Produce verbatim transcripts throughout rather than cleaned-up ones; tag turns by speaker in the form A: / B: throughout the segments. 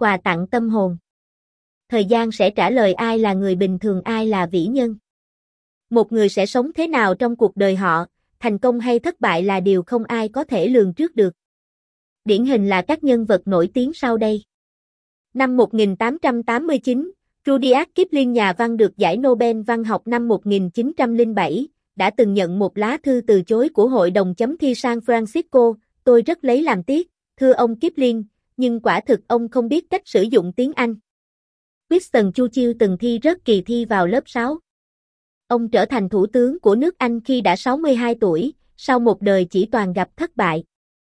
A: quà tặng tâm hồn. Thời gian sẽ trả lời ai là người bình thường, ai là vĩ nhân. Một người sẽ sống thế nào trong cuộc đời họ, thành công hay thất bại là điều không ai có thể lường trước được. Điển hình là các nhân vật nổi tiếng sau đây. Năm một nghìn tám trăm tám mươi chín, Rudyard Kipling, nhà văn được giải Nobel văn học năm một nghìn chín trăm lẻ bảy, đã từng nhận một lá thư từ chối của Hội đồng chấm thi San Francisco. Tôi rất lấy làm tiếc, thưa ông Kipling, nhưng quả thực ông không biết cách sử dụng tiếng Anh. Winston Churchill từng thi rớt kỳ thi vào lớp sáu. Ông trở thành thủ tướng của nước Anh khi đã sáu mươi hai tuổi, sau một đời chỉ toàn gặp thất bại.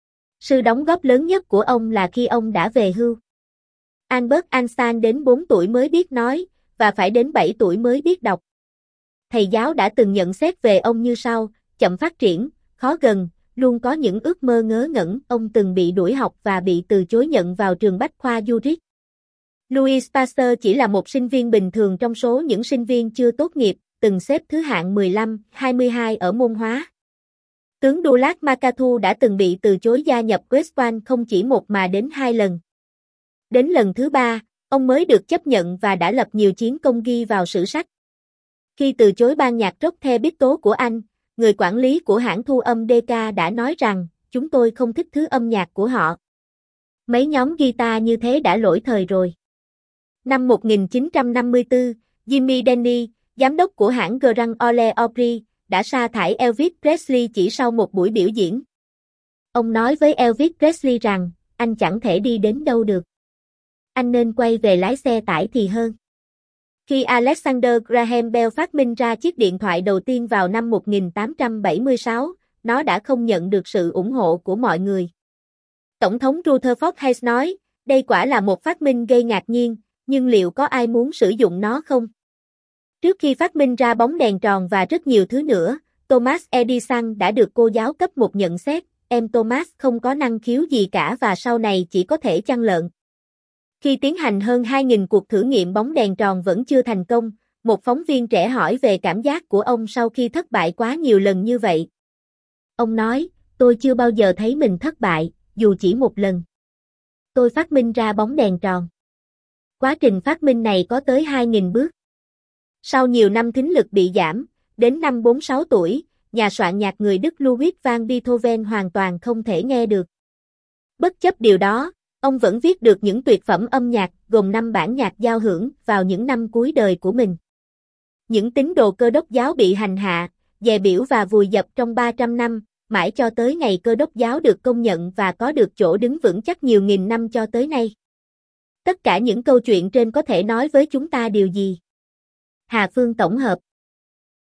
A: Sự đóng góp lớn nhất của ông là khi ông đã về hưu. Albert Einstein đến bốn tuổi mới biết nói, và phải đến bảy tuổi mới biết đọc. Thầy giáo đã từng nhận xét về ông như sau: chậm phát triển, khó gần, luôn có những ước mơ ngớ ngẩn. Ông từng bị đuổi học và bị từ chối nhận vào trường Bách khoa Zurich. Louis Pasteur chỉ là một sinh viên bình thường trong số những sinh viên chưa tốt nghiệp, từng xếp thứ hạng mười lăm, hai mươi hai ở môn hóa. Tướng Douglas MacArthur đã từng bị từ chối gia nhập West Point không chỉ một mà đến hai lần. Đến lần thứ ba, ông mới được chấp nhận và đã lập nhiều chiến công ghi vào sử sách. Khi từ chối ban nhạc rock The Beatles của Anh, người quản lý của hãng thu âm đê ca đã nói rằng, chúng tôi không thích thứ âm nhạc của họ. Mấy nhóm guitar như thế đã lỗi thời rồi. Năm một nghìn chín trăm năm mươi tư, Jimmy Denny, giám đốc của hãng Grand Ole Opry, đã sa thải Elvis Presley chỉ sau một buổi biểu diễn. Ông nói với Elvis Presley rằng, anh chẳng thể đi đến đâu được. Anh nên quay về lái xe tải thì hơn. Khi Alexander Graham Bell phát minh ra chiếc điện thoại đầu tiên vào năm một nghìn tám trăm bảy mươi sáu, nó đã không nhận được sự ủng hộ của mọi người. Tổng thống Rutherford Hayes nói, đây quả là một phát minh gây ngạc nhiên, nhưng liệu có ai muốn sử dụng nó không? Trước khi phát minh ra bóng đèn tròn và rất nhiều thứ nữa, Thomas Edison đã được cô giáo cấp một nhận xét, em Thomas không có năng khiếu gì cả và sau này chỉ có thể chăn lợn. Khi tiến hành hơn hai nghìn cuộc thử nghiệm bóng đèn tròn vẫn chưa thành công, một phóng viên trẻ hỏi về cảm giác của ông sau khi thất bại quá nhiều lần như vậy. Ông nói, tôi chưa bao giờ thấy mình thất bại, dù chỉ một lần. Tôi phát minh ra bóng đèn tròn. Quá trình phát minh này có tới hai nghìn bước. Sau nhiều năm thính lực bị giảm, đến năm bốn mươi sáu tuổi, nhà soạn nhạc người Đức Ludwig van Beethoven hoàn toàn không thể nghe được. Bất chấp điều đó, ông vẫn viết được những tuyệt phẩm âm nhạc, gồm năm bản nhạc giao hưởng, vào những năm cuối đời của mình. Những tín đồ Cơ đốc giáo bị hành hạ, dè bỉu và vùi dập trong ba trăm năm, mãi cho tới ngày Cơ đốc giáo được công nhận và có được chỗ đứng vững chắc nhiều nghìn năm cho tới nay. Tất cả những câu chuyện trên có thể nói với chúng ta điều gì? Hà Phương tổng hợp.